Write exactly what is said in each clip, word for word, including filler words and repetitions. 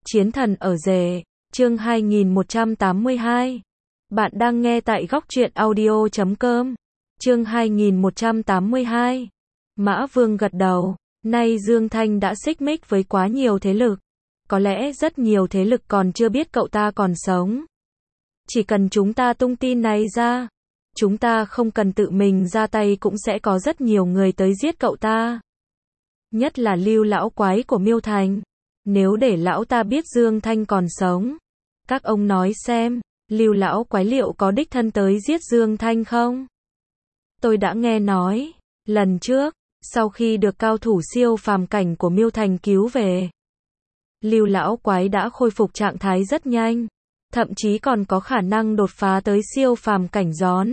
Chiến thần ở rể, chương hai nghìn một trăm tám mươi hai. Bạn đang nghe tại góc truyện audio chấm com. Chương hai nghìn một trăm tám mươi hai. Mã Vương gật đầu, nay Dương Thanh đã xích mích với quá nhiều thế lực. Có lẽ rất nhiều thế lực còn chưa biết cậu ta còn sống. Chỉ cần chúng ta tung tin này ra, chúng ta không cần tự mình ra tay cũng sẽ có rất nhiều người tới giết cậu ta. Nhất là Lưu lão quái của Miêu Thành. Nếu để lão ta biết Dương Thanh còn sống, các ông nói xem, Lưu lão quái liệu có đích thân tới giết Dương Thanh không? Tôi đã nghe nói, lần trước, sau khi được cao thủ siêu phàm cảnh của Miêu Thành cứu về, Lưu lão quái đã khôi phục trạng thái rất nhanh, thậm chí còn có khả năng đột phá tới siêu phàm cảnh gión.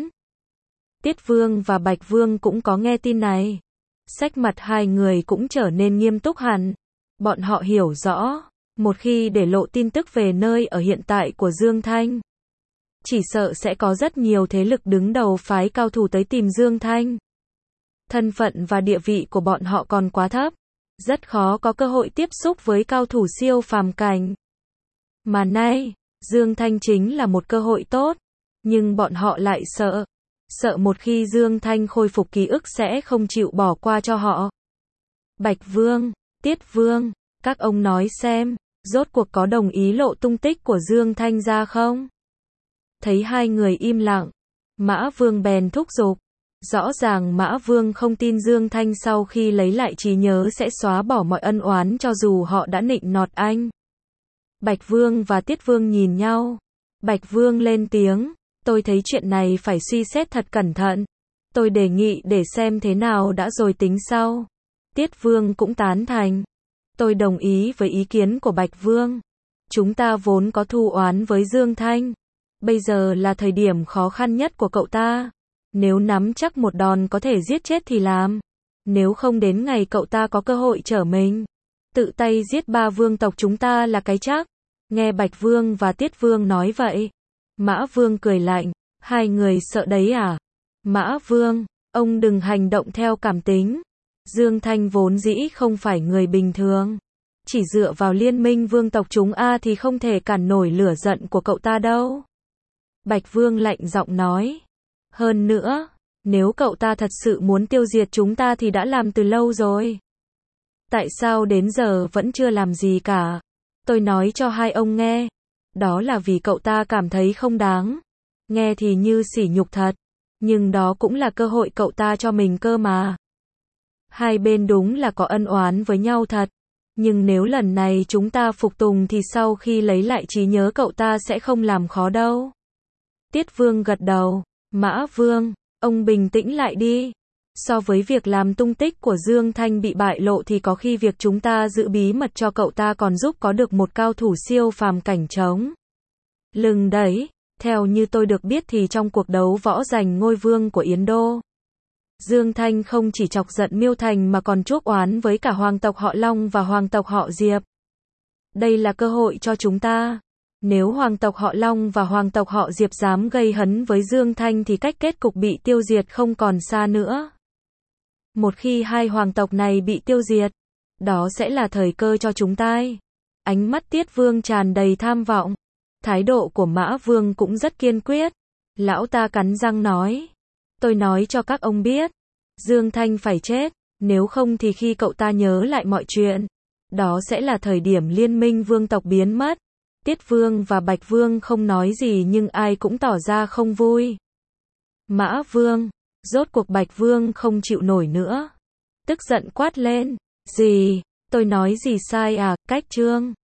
Tiết Vương và Bạch Vương cũng có nghe tin này. Sắc mặt hai người cũng trở nên nghiêm túc hẳn. Bọn họ hiểu rõ, một khi để lộ tin tức về nơi ở hiện tại của Dương Thanh, chỉ sợ sẽ có rất nhiều thế lực đứng đầu phái cao thủ tới tìm Dương Thanh. Thân phận và địa vị của bọn họ còn quá thấp, rất khó có cơ hội tiếp xúc với cao thủ siêu phàm cảnh. Mà nay, Dương Thanh chính là một cơ hội tốt, nhưng bọn họ lại sợ. Sợ một khi Dương Thanh khôi phục ký ức sẽ không chịu bỏ qua cho họ. Bạch Vương, Tiết Vương, các ông nói xem, rốt cuộc có đồng ý lộ tung tích của Dương Thanh ra không? Thấy hai người im lặng, Mã Vương bèn thúc giục. Rõ ràng Mã Vương không tin Dương Thanh sau khi lấy lại trí nhớ sẽ xóa bỏ mọi ân oán cho dù họ đã nịnh nọt anh. Bạch Vương và Tiết Vương nhìn nhau. Bạch Vương lên tiếng. Tôi thấy chuyện này phải suy xét thật cẩn thận. Tôi đề nghị để xem thế nào đã rồi tính sau. Tiết Vương cũng tán thành. Tôi đồng ý với ý kiến của Bạch Vương. Chúng ta vốn có thù oán với Dương Thanh. Bây giờ là thời điểm khó khăn nhất của cậu ta. Nếu nắm chắc một đòn có thể giết chết thì làm. Nếu không đến ngày cậu ta có cơ hội trở mình, tự tay giết ba vương tộc chúng ta là cái chắc. Nghe Bạch Vương và Tiết Vương nói vậy, Mã Vương cười lạnh, hai người sợ đấy à? Mã Vương, ông đừng hành động theo cảm tính. Dương Thanh vốn dĩ không phải người bình thường. Chỉ dựa vào liên minh vương tộc chúng A thì không thể cản nổi lửa giận của cậu ta đâu. Bạch Vương lạnh giọng nói. Hơn nữa, nếu cậu ta thật sự muốn tiêu diệt chúng ta thì đã làm từ lâu rồi. Tại sao đến giờ vẫn chưa làm gì cả? Tôi nói cho hai ông nghe. Đó là vì cậu ta cảm thấy không đáng. Nghe thì như sỉ nhục thật. Nhưng đó cũng là cơ hội cậu ta cho mình cơ mà. Hai bên đúng là có ân oán với nhau thật. Nhưng nếu lần này chúng ta phục tùng thì sau khi lấy lại trí nhớ cậu ta sẽ không làm khó đâu. Tiết Vương gật đầu. Mã Vương, ông bình tĩnh lại đi. So với việc làm tung tích của Dương Thanh bị bại lộ thì có khi việc chúng ta giữ bí mật cho cậu ta còn giúp có được một cao thủ siêu phàm cảnh trống lưng đấy. Theo như tôi được biết thì trong cuộc đấu võ giành ngôi vương của Yến Đô, Dương Thanh không chỉ chọc giận Miêu Thành mà còn chuốc oán với cả hoàng tộc họ Long và hoàng tộc họ Diệp. Đây là cơ hội cho chúng ta. Nếu hoàng tộc họ Long và hoàng tộc họ Diệp dám gây hấn với Dương Thanh thì cách kết cục bị tiêu diệt không còn xa nữa. Một khi hai hoàng tộc này bị tiêu diệt, đó sẽ là thời cơ cho chúng ta. Ánh mắt Tiết Vương tràn đầy tham vọng. Thái độ của Mã Vương cũng rất kiên quyết. Lão ta cắn răng nói. Tôi nói cho các ông biết, Dương Thanh phải chết, nếu không thì khi cậu ta nhớ lại mọi chuyện, đó sẽ là thời điểm liên minh vương tộc biến mất. Tiết Vương và Bạch Vương không nói gì nhưng ai cũng tỏ ra không vui. Mã Vương, rốt cuộc Bạch Vương không chịu nổi nữa. Tức giận quát lên. Gì? Tôi nói gì sai à? Cách trương.